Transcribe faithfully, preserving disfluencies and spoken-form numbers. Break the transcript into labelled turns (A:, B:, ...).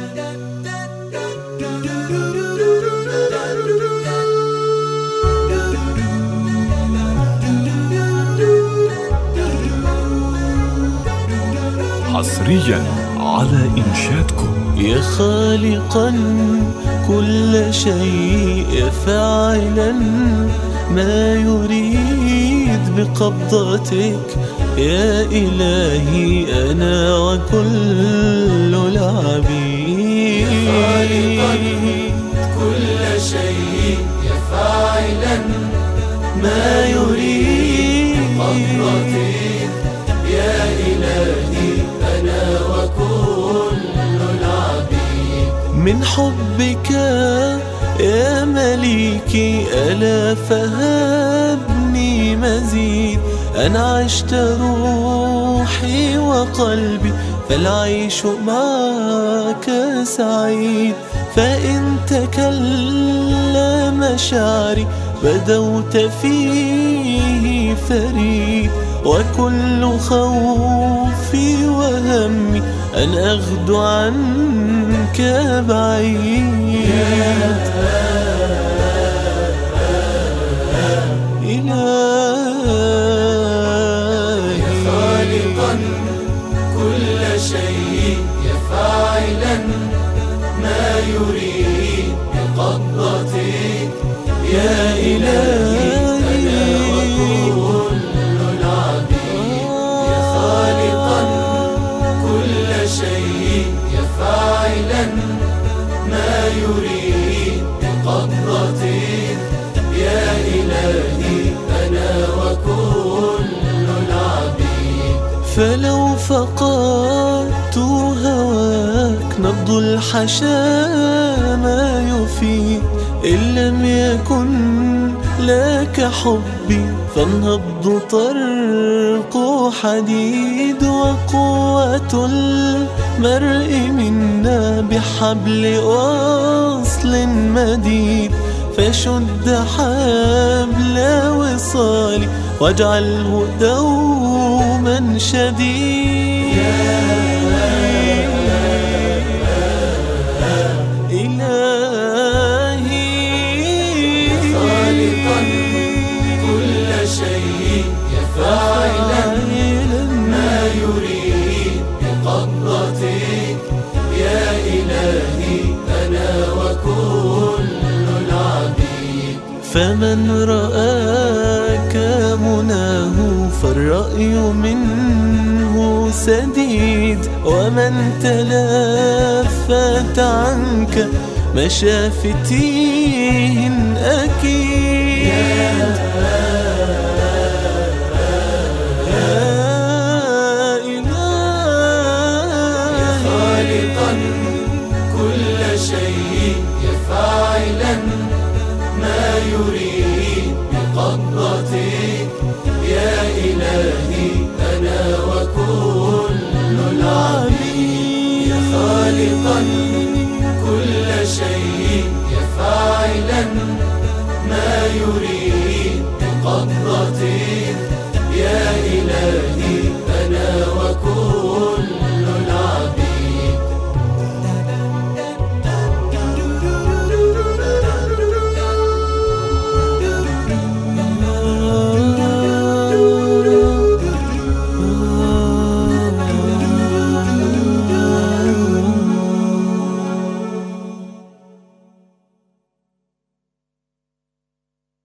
A: حصريا على إنشادكم.
B: يا خالقا كل شيء فاعلا ما يريد بقبضتك، يا إلهي أنا وكل العبيد.
C: يا خالقا كل شيء فاعلا
B: ما يريد
C: بقبضتك، يا إلهي أنا وكل العبيد.
B: من حبك يا مليكي ألا فهبني مزيد، أنا عشت روحي وقلبي فالعيش معك سعيد. فإن تكلم شعري بدوت فيه فريد، وكل خوفي وهمي أن أغدو عنك بعيد. إلهي
C: يا خالقا كل شيء فاعلا ما يريد بقبضتك، يا إلهي أنا وكل العبيد. يا خالقا كل شيء فاعلا ما يريد بقبضتك، يا إلهي أنا وكل العبيد.
B: فلو فقدت هواك نبض الحشا ما يفيد، إن لم يكن لك حبي فالنبض طرق حديد. وقوة المرء منا بحبل وصل مديد، فشد حبل وصالي واجعله دوما شديد. إلهي
C: خالقا كل شيء فاعلا ما يريد بقبضتك، يا إلهي أنا وكل العبيد.
B: فمن رآك مناه فالرأي منه سديد، ومن تلفت عنك مشى في تيه أكيد. يا إلهي
C: يا خالقا كل شيء فاعلا ما يريد بقبضتك، يا إلهي أنا وكل العبيد. يا خالقا كل شيء